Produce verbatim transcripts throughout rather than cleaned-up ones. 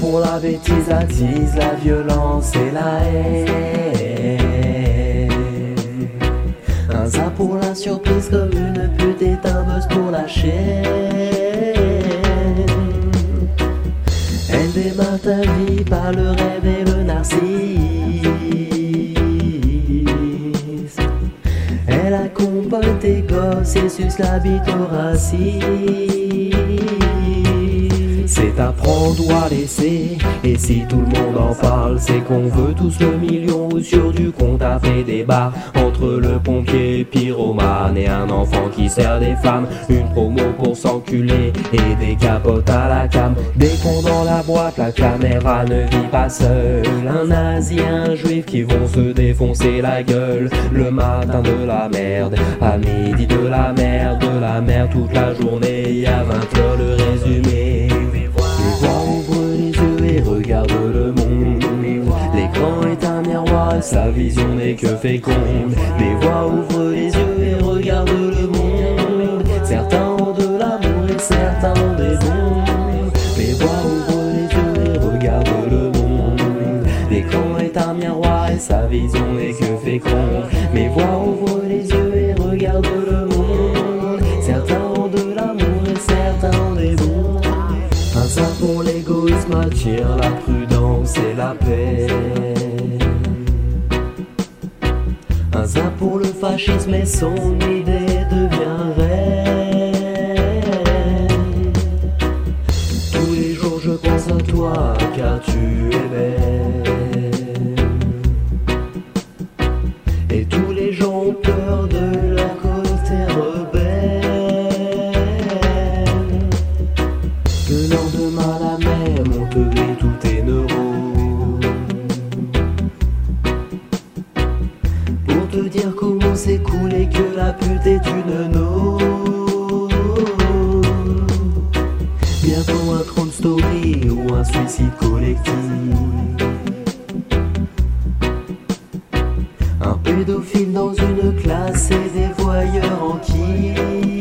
pour la bêtise attise la violence et la haine. Un za pour la surprise comme une pute est un buzz pour la chaîne. Elle démarre ta vie par le rêve et le narcisse. Elle accompagne tes gosses et suce la bite au raciste. C'est à prendre ou à laisser. Et si tout le monde en parle, c'est qu'on veut tous le million. Ou sur du compte à fait des barres entre le pompier pyromane et un enfant qui sert des femmes. Une promo pour s'enculer et des capotes à la cam. Des cons dans la boîte, la caméra ne vit pas seule. Un nazi, un juif qui vont se défoncer la gueule. Le matin de la merde, à midi de la merde, de la merde toute la journée. Et à vingt heures le résumé. Ouvre les yeux et regarde le monde. L'écran est un miroir et sa vision n'est que féconde. Les voix ouvrent les yeux et regarde le monde. Certains ont de l'amour et certains ont des bons. Les voix ouvrent les yeux et regarde le monde. L'écran est un miroir et sa vision n'est que féconde. Mes voix ouvrent les yeux et regarde le monde. Certains ont de l'amour et certains ont des bons. Un ça pour l'égoïsme attire la prudence et la paix. Un ça pour le fascisme et son idée devient réelle. Tous les jours je pense à toi car tu es belle. Et tous les gens ont peur de leur côté rebelle. Le lendemain la même, on te grille tous tes neurones pour te dire comment c'est cool et que la pute est une nôtre. Bientôt un trente story ou un suicide collectif. Un pédophile dans une classe et des voyeurs en qui.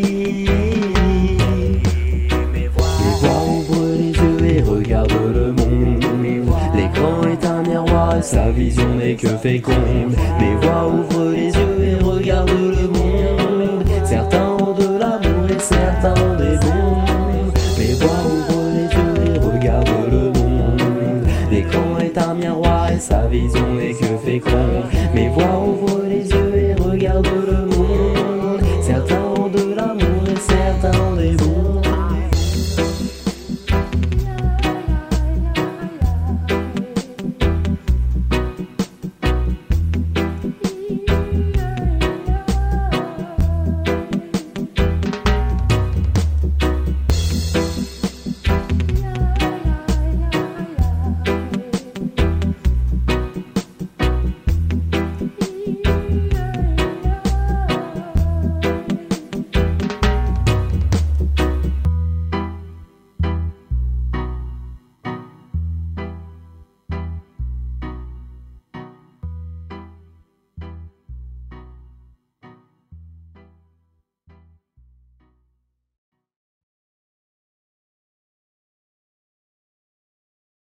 Regarde le monde. L'écran est un miroir et sa vision n'est que féconde. Mes voix ouvrent les yeux et regardent le monde. Certains ont de l'amour et certains ont des bons. Mes voix ouvrent les yeux et regardent le monde. L'écran est un miroir et sa vision n'est que féconde. Mes voix ouvrent les yeux et regardent le monde.